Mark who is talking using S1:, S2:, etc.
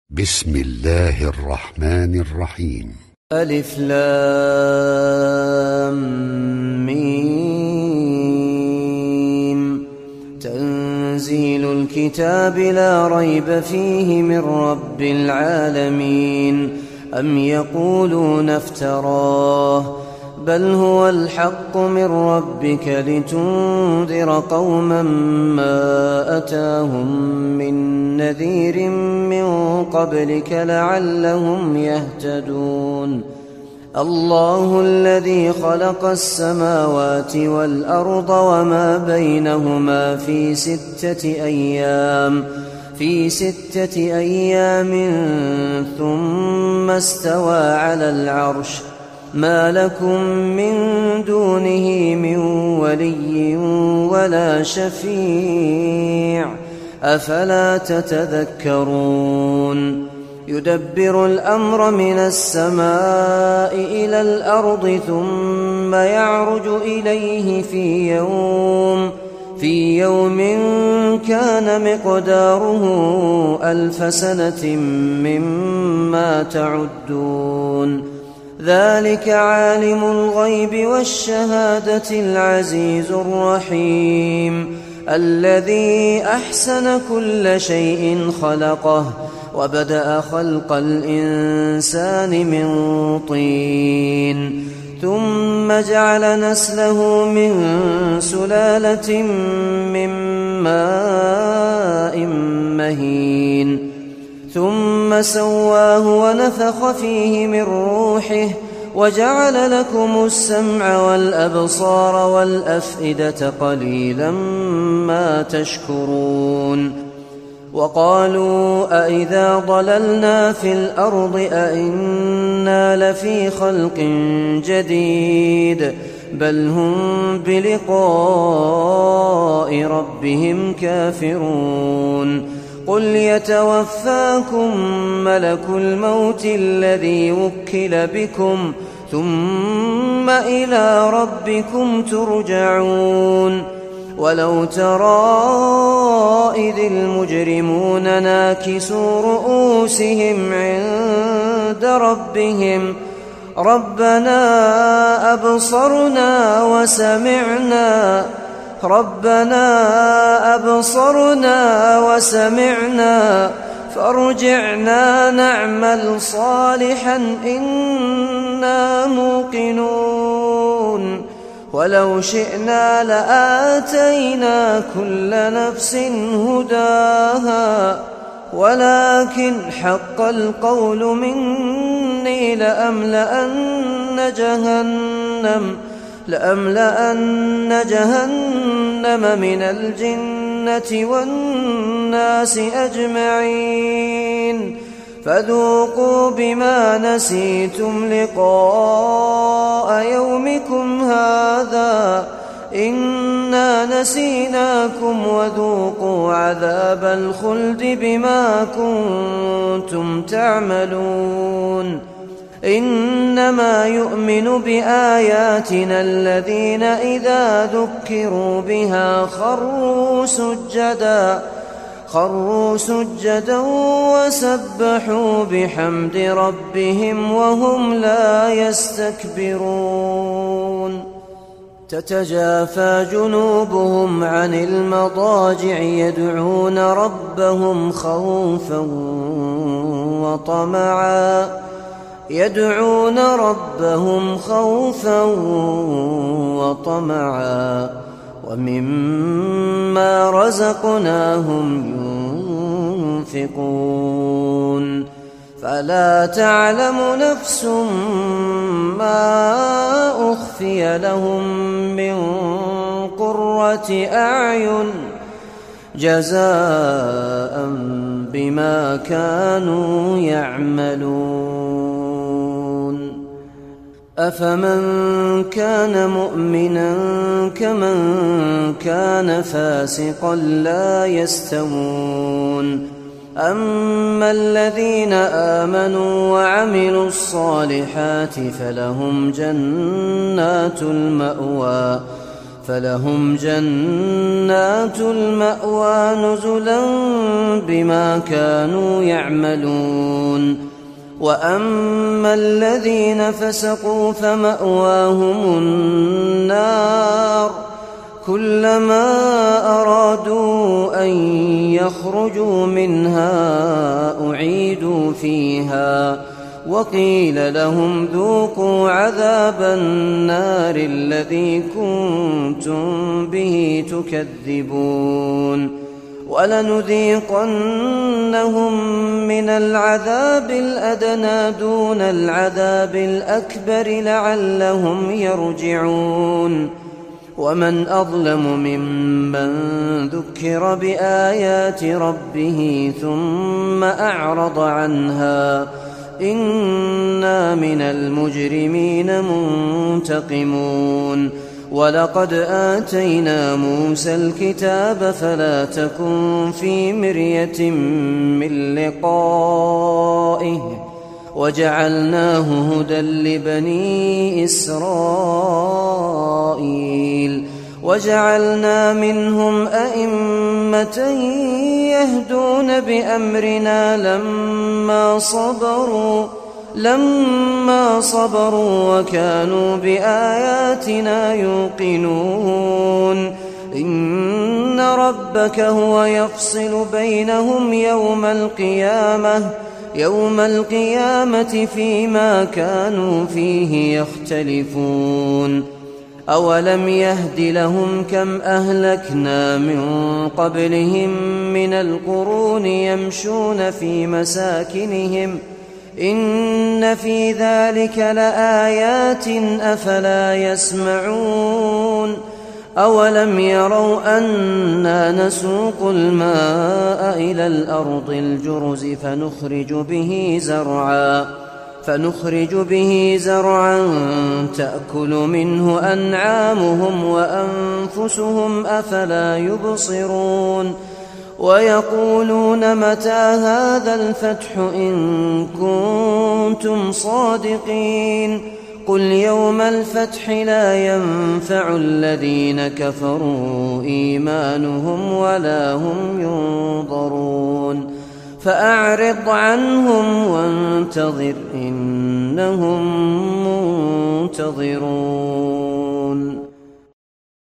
S1: بسم الله الرحمن الرحيم.
S2: ألف لام ميم. تنزيل الكتاب لا ريب فيه من رب العالمين. أم يقولون افتراه بل هو الحق من ربك لتنذر قوما ما أتاهم من نذير من قبلك لعلهم يهتدون. الله الذي خلق السماوات والأرض وما بينهما في ستة أيام ثم استوى على العرش. ما لكم من دونه من ولي ولا شفيع أفلا تتذكرون. يدبر الأمر من السماء إلى الأرض ثم يعرج إليه في يوم كان مقداره 1000 سنة مما تعدون. ذلك عالم الغيب والشهادة العزيز الرحيم الذي أحسن كل شيء خلقه وبدأ خلق الإنسان من طين ثم جعل نسله من سلالة من ماء مهين ثم سواه ونفخ فيه من روحه وجعل لكم السمع والأبصار والأفئدة قليلا ما تشكرون. وقالوا أإذا ضللنا في الأرض أإنا لفي خلق جديد بل هم بلقاء ربهم كافرون. قل يتوفاكم ملك الموت الذي وكل بكم ثم إلى ربكم ترجعون. ولو ترى إذ المجرمون ناكسوا رؤوسهم عند ربهم ربنا أبصرنا وسمعنا فارجعنا نعمل صالحا إنا موقنون. ولو شئنا لآتينا كل نفس هداها ولكن حق القول مني لأملأن جهنم من الجنة والناس أجمعين. فذوقوا بما نسيتم لقاء يومكم هذا إنا نسيناكم وذوقوا عذاب الخلد بما كنتم تعملون. إنما يؤمن بآياتنا الذين إذا ذكروا بها خروا سجدا وسبحوا بحمد ربهم وهم لا يستكبرون. تتجافى جنوبهم عن المضاجع يدعون ربهم خوفا وطمعا ومما رزقناهم ينفقون. فلا تعلم نفس ما أخفي لهم من قرة أعين جزاء بما كانوا يعملون. أفمن كان مؤمنا كمن كان فاسقا لا يستوون. أما الذين آمنوا وعملوا الصالحات فلهم جنات المأوى فلهم جنات المأوى نزلا بما كانوا يعملون. وأما الذين فسقوا فمأواهم النار كلما أرادوا أن يخرجوا منها أعيدوا فيها وقيل لهم ذوقوا عذاب النار الذي كنتم به تكذبون. ولنذيقنهم من العذاب الأدنى دون العذاب الأكبر لعلهم يرجعون. ومن أظلم ممن ذكر بآيات ربه ثم أعرض عنها إنا من المجرمين منتقمون. ولقد آتينا موسى الكتاب فلا تكن في مرية من لقائه وجعلناه هدى لبني إسرائيل وجعلنا منهم أئمة يهدون بأمرنا لما صبروا وكانوا بآياتنا يوقنون. إن ربك هو يفصل بينهم يوم القيامة فيما كانوا فيه يختلفون. أولم يهد لهم كم أهلكنا من قبلهم من القرون يمشون في مساكنهم إن في ذلك لآيات أفلا يسمعون. أولم يروا أنا نسوق الماء إلى الأرض الجرز فنخرج به زرعا تأكل منه أنعامهم وأنفسهم أفلا يبصرون. ويقولون متى هذا الفتح إن كنتم صادقين قل يوم الفتح لا ينفع الذين كفروا إيمانهم ولا هم ينظرون. فأعرض عنهم وانتظر إنهم منتظرون.